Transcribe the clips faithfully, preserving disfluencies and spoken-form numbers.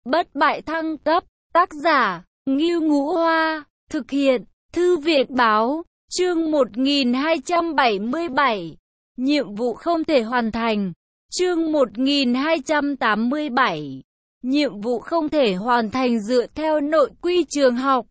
bất bại thăng cấp, tác giả, Ngưu Ngũ Hoa, thực hiện, Thư viện Báo, chương một nghìn hai trăm bảy mươi bảy, nhiệm vụ không thể hoàn thành, chương một nghìn hai trăm tám mươi bảy, nhiệm vụ không thể hoàn thành dựa theo nội quy trường học.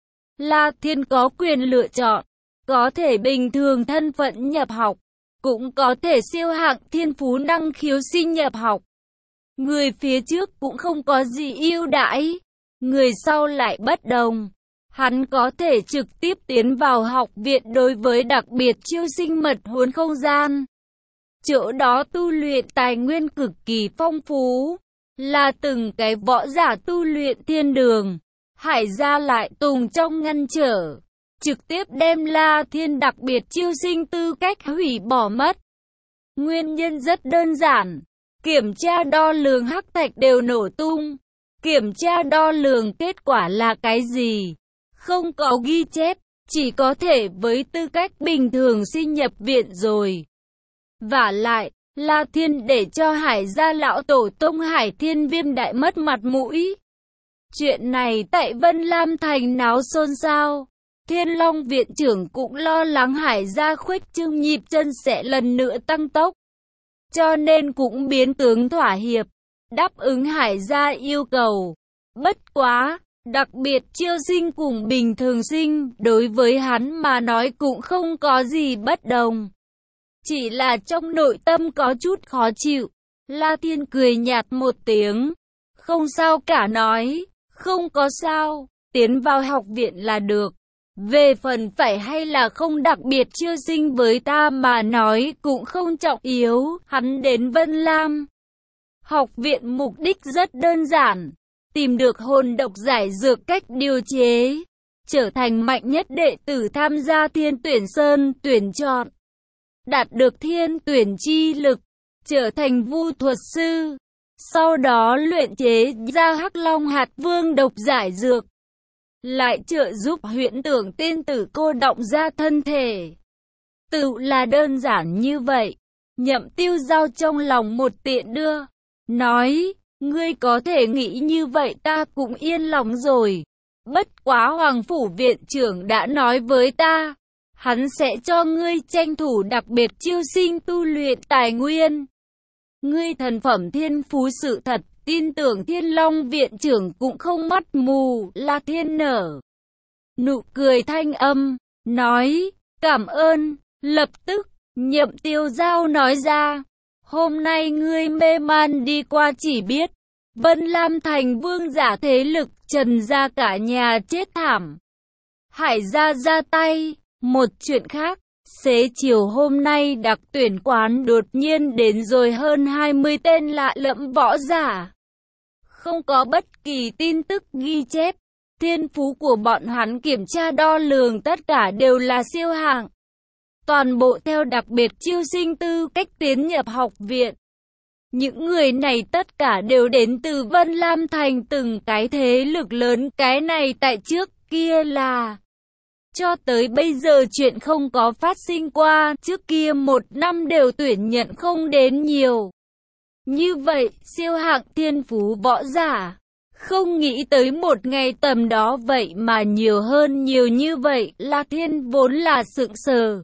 La Thiên có quyền lựa chọn, có thể bình thường thân phận nhập học, cũng có thể siêu hạng thiên phú năng khiếu sinh nhập học. Người phía trước cũng không có gì ưu đãi, người sau lại bất đồng. Hắn có thể trực tiếp tiến vào học viện đối với đặc biệt chiêu sinh mật huấn không gian. Chỗ đó tu luyện tài nguyên cực kỳ phong phú, là từng cái võ giả tu luyện thiên đường. Hải gia lại tùng trong ngăn trở, trực tiếp đem La Thiên đặc biệt chiêu sinh tư cách hủy bỏ mất. Nguyên nhân rất đơn giản, kiểm tra đo lường hắc thạch đều nổ tung. Kiểm tra đo lường kết quả là cái gì? Không có ghi chép, chỉ có thể với tư cách bình thường xin nhập viện rồi. Vả lại, La Thiên để cho Hải gia lão tổ tông Hải Thiên Viêm đại mất mặt mũi. Chuyện này tại Vân Lam Thành náo xôn xao. Thiên Long viện trưởng cũng lo lắng Hải gia khuếch trương nhịp chân sẽ lần nữa tăng tốc. Cho nên cũng biến tướng thỏa hiệp, đáp ứng Hải gia yêu cầu. Bất quá, đặc biệt chiêu sinh cùng bình thường sinh, đối với hắn mà nói cũng không có gì bất đồng. Chỉ là trong nội tâm có chút khó chịu. La Thiên cười nhạt một tiếng, không sao cả nói, không có sao, tiến vào học viện là được. Về phần phải hay là không đặc biệt chiêu sinh với ta mà nói cũng không trọng yếu. Hắn đến Vân Lam học viện mục đích rất đơn giản, tìm được hồn độc giải dược cách điều chế, trở thành mạnh nhất đệ tử tham gia thiên tuyển sơn tuyển chọn, đạt được thiên tuyển chi lực, trở thành vu thuật sư, sau đó luyện chế ra Hắc Long hạt vương độc giải dược, lại trợ giúp huyễn tưởng tiên tử cô động ra thân thể. Tự là đơn giản như vậy. Nhậm Tiêu giao trong lòng một tiện đưa, nói, ngươi có thể nghĩ như vậy ta cũng yên lòng rồi. Bất quá Hoàng phủ viện trưởng đã nói với ta, hắn sẽ cho ngươi tranh thủ đặc biệt chiêu sinh tu luyện tài nguyên. Ngươi thần phẩm thiên phú sự thật, tin tưởng Thiên Long viện trưởng cũng không mắt mù. La Thiên nở nụ cười thanh âm, nói, cảm ơn. Lập tức, Nhậm Tiêu giao nói ra, hôm nay ngươi mê man đi qua chỉ biết, Vân Lam Thành vương giả thế lực Trần gia cả nhà chết thảm. Hải gia ra tay. Một chuyện khác, xế chiều hôm nay đặc tuyển quán đột nhiên đến rồi hơn hai mươi tên lạ lẫm võ giả. Không có bất kỳ tin tức ghi chép. Thiên phú của bọn hắn kiểm tra đo lường tất cả đều là siêu hạng. Toàn bộ theo đặc biệt chiêu sinh tư cách tiến nhập học viện. Những người này tất cả đều đến từ Vân Lam Thành từng cái thế lực lớn. Cái này tại trước kia là cho tới bây giờ chuyện không có phát sinh qua. Trước kia một năm đều tuyển nhận không đến nhiều như vậy siêu hạng thiên phú võ giả. Không nghĩ tới một ngày tầm đó vậy mà nhiều hơn nhiều như vậy. La Thiên vốn là sững sờ,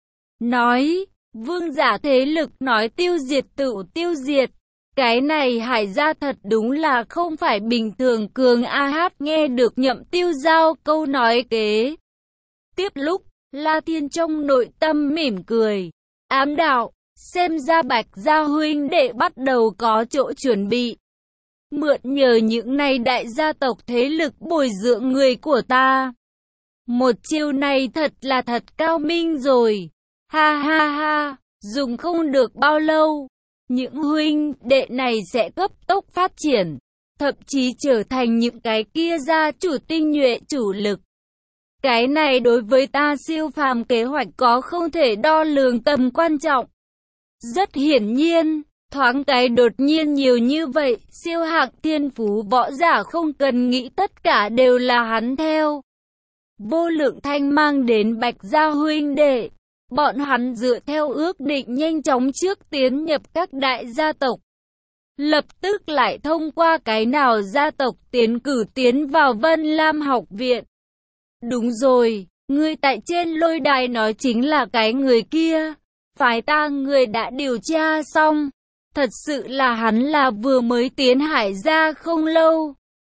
nói, vương giả thế lực nói tiêu diệt tự tiêu diệt. Cái này Hải gia thật đúng là không phải bình thường cường a hát. Nghe được Nhậm Tiêu giao câu nói kế tiếp lúc, La Thiên trong nội tâm mỉm cười, ám đạo, xem ra Bạch gia huynh đệ bắt đầu có chỗ chuẩn bị. Mượn nhờ những này đại gia tộc thế lực bồi dưỡng người của ta. Một chiêu này thật là thật cao minh rồi. Ha ha ha, dùng không được bao lâu, những huynh đệ này sẽ cấp tốc phát triển, thậm chí trở thành những cái kia gia chủ tinh nhuệ chủ lực. Cái này đối với ta siêu phàm kế hoạch có không thể đo lường tầm quan trọng. Rất hiển nhiên, thoáng cái đột nhiên nhiều như vậy, siêu hạng thiên phú võ giả không cần nghĩ tất cả đều là hắn theo. Vô Lượng Thanh mang đến Bạch gia huynh đệ. Bọn hắn dựa theo ước định nhanh chóng trước tiến nhập các đại gia tộc. lập tức lại thông qua cái nào gia tộc tiến cử tiến vào Vân Lam học viện. Đúng rồi, người tại trên lôi đài nói chính là cái người kia. Phái ta người đã điều tra xong. Thật sự là hắn là vừa mới tiến hải ra không lâu.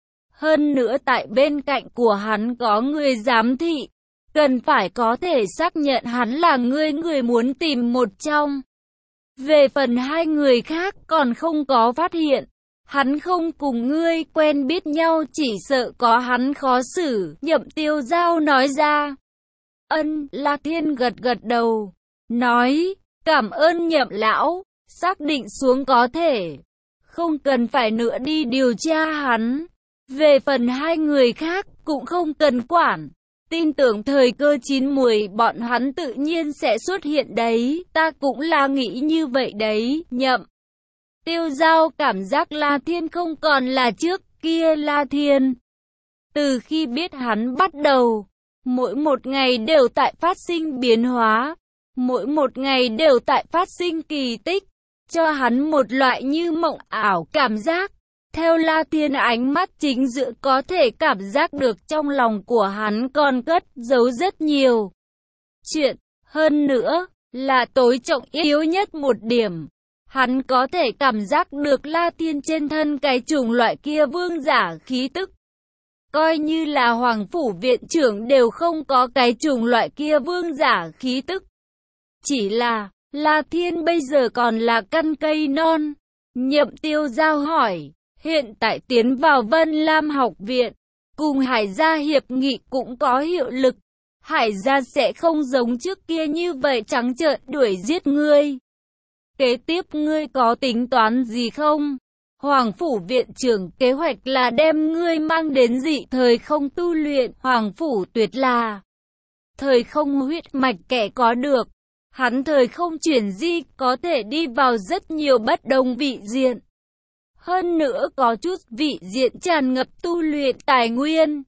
Hơn nữa tại bên cạnh của hắn có người giám thị. Cần phải có thể xác nhận hắn là người người muốn tìm một trong. Về phần hai người khác còn không có phát hiện. Hắn không cùng ngươi quen biết nhau, chỉ sợ có hắn khó xử. Nhậm Tiêu Giao nói ra. Ân, La Thiên gật gật đầu. Nói, cảm ơn Nhậm lão. Xác định xuống có thể. Không cần phải nữa đi điều tra hắn. Về phần hai người khác cũng không cần quản. Tin tưởng thời cơ chín muồi bọn hắn tự nhiên sẽ xuất hiện đấy. Ta cũng là nghĩ như vậy đấy. Nhậm Tiêu Giao cảm giác La Thiên không còn là trước kia La Thiên. Từ khi biết hắn bắt đầu, mỗi một ngày đều tại phát sinh biến hóa. Mỗi một ngày đều tại phát sinh kỳ tích. Cho hắn một loại như mộng ảo cảm giác. Theo La Thiên ánh mắt chính giữa có thể cảm giác được trong lòng của hắn còn cất giấu rất nhiều chuyện. Hơn nữa, là tối trọng yếu nhất một điểm. Hắn có thể cảm giác được La Thiên trên thân cái chủng loại kia vương giả khí tức. Coi như là Hoàng Phủ viện trưởng đều không có cái chủng loại kia vương giả khí tức. Chỉ là, La Thiên bây giờ còn là căn cây non. Nhậm Tiêu Giao hỏi. Hiện tại tiến vào Vân Lam học viện, cùng Hải gia hiệp nghị cũng có hiệu lực. Hải gia sẽ không giống trước kia như vậy trắng trợn đuổi giết ngươi. Kế tiếp ngươi có tính toán gì không? Hoàng Phủ viện trưởng kế hoạch là đem ngươi mang đến dị thời không tu luyện. Hoàng Phủ tuyệt là thời không huyết mạch kẻ có được. Hắn thời không chuyển di có thể đi vào rất nhiều bất đồng vị diện. Hơn nữa có chút vị diện tràn ngập tu luyện tài nguyên.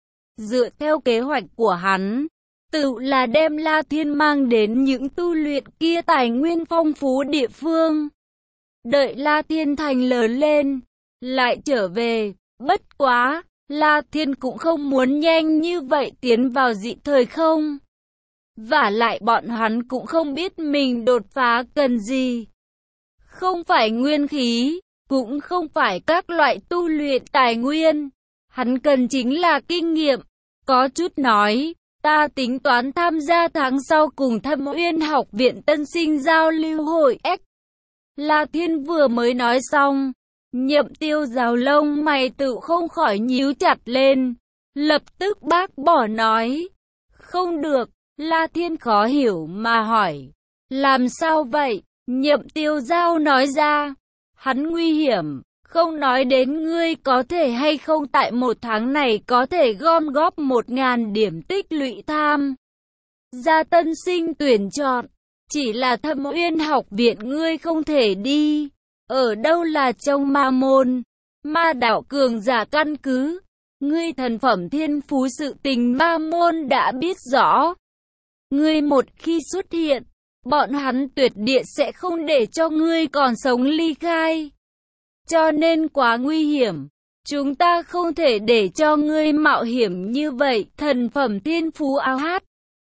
Dựa theo kế hoạch của hắn, tự là đem La Thiên mang đến những tu luyện kia tài nguyên phong phú địa phương. Đợi La Thiên thành lớn lên, lại trở về. Bất quá, La Thiên cũng không muốn nhanh như vậy tiến vào dị thời không. Vả lại bọn hắn cũng không biết mình đột phá cần gì. Không phải nguyên khí. Cũng không phải các loại tu luyện tài nguyên. Hắn cần chính là kinh nghiệm. Có chút nói, ta tính toán tham gia tháng sau cùng Thâm Uyên học viện tân sinh giao lưu hội X. La Thiên vừa mới nói xong, Nhậm Tiêu Giao lông mày tự không khỏi nhíu chặt lên. Lập tức bác bỏ nói. Không được, La Thiên khó hiểu mà hỏi. Làm sao vậy? Nhậm Tiêu Giao nói ra. Hắn nguy hiểm, không nói đến ngươi có thể hay không tại một tháng này có thể gom góp một ngàn điểm tích lũy tham gia tân sinh tuyển chọn. Chỉ là Thâm Uyên học viện ngươi không thể đi. Ở đâu là trong ma môn, ma đạo cường giả căn cứ. Ngươi thần phẩm thiên phú sự tình ma môn đã biết rõ. Ngươi một khi xuất hiện, bọn hắn tuyệt địa sẽ không để cho ngươi còn sống ly khai. Cho nên quá nguy hiểm. Chúng ta không thể để cho ngươi mạo hiểm như vậy. Thần phẩm thiên phú áo hát.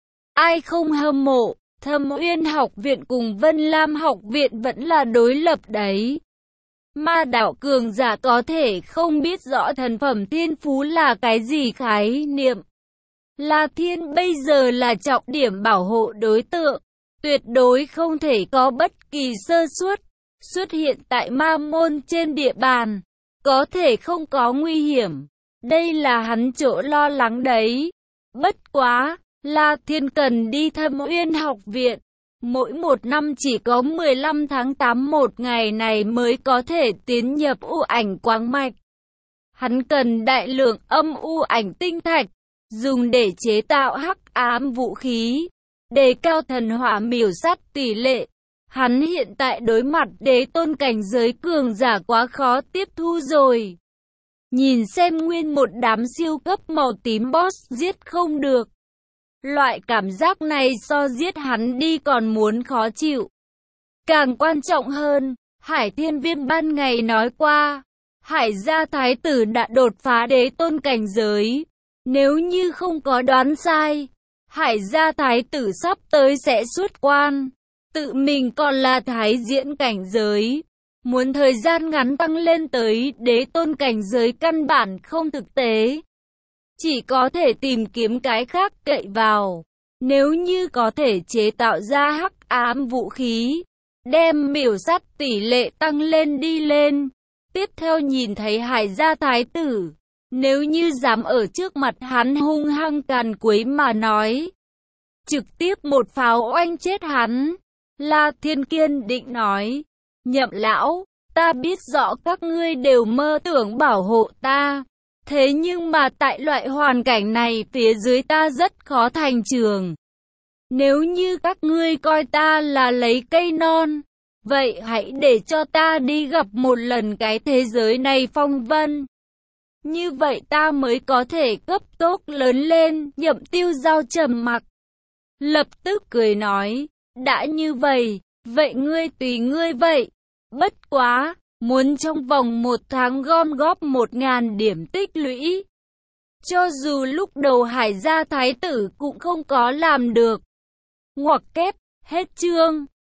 Ai không hâm mộ. Thâm Uyên học viện cùng Vân Lam học viện vẫn là đối lập đấy. Ma đạo cường giả có thể không biết rõ thần phẩm thiên phú là cái gì khái niệm. La Thiên bây giờ là trọng điểm bảo hộ đối tượng. Tuyệt đối không thể có bất kỳ sơ suất. Xuất hiện tại ma môn trên địa bàn. Có thể không có nguy hiểm. Đây là hắn chỗ lo lắng đấy. Bất quá, La Thiên cần đi Thâm Uyên học viện. Mỗi một năm chỉ có mười lăm tháng tám một ngày này mới có thể tiến nhập u ảnh quáng mạch. Hắn cần đại lượng âm u ảnh tinh thạch, dùng để chế tạo hắc ám vũ khí, đề cao thần hỏa miểu sát tỷ lệ. Hắn hiện tại đối mặt đế tôn cảnh giới cường giả quá khó tiếp thu rồi. Nhìn xem nguyên một đám siêu cấp màu tím boss giết không được. Loại cảm giác này so giết hắn đi còn muốn khó chịu. Càng quan trọng hơn, Hải Thiên Viêm ban ngày nói qua, Hải gia thái tử đã đột phá đế tôn cảnh giới. Nếu như không có đoán sai, Hải gia thái tử sắp tới sẽ xuất quan. Tự mình còn là thái diễn cảnh giới. Muốn thời gian ngắn tăng lên tới đế tôn cảnh giới căn bản không thực tế. Chỉ có thể tìm kiếm cái khác cậy vào. Nếu như có thể chế tạo ra hắc ám vũ khí, đem miểu sát tỷ lệ tăng lên đi lên. Tiếp theo nhìn thấy Hải gia thái tử, nếu như dám ở trước mặt hắn hung hăng càn quấy mà nói, trực tiếp một pháo oanh chết hắn. La Thiên kiên định nói, Nhậm lão, ta biết rõ các ngươi đều mơ tưởng bảo hộ ta. Thế nhưng mà tại loại hoàn cảnh này phía dưới ta rất khó thành trường. Nếu như các ngươi coi ta là lấy cây non, vậy hãy để cho ta đi gặp một lần cái thế giới này phong vân. Như vậy ta mới có thể cấp tốc lớn lên. Nhậm Tiêu Giao trầm mặc, lập tức cười nói, đã như vậy, vậy ngươi tùy ngươi vậy. Bất quá, muốn trong vòng một tháng gom góp một ngàn điểm tích lũy. Cho dù lúc đầu Hải gia thái tử cũng không có làm được. Ngoặc kép, hết chương.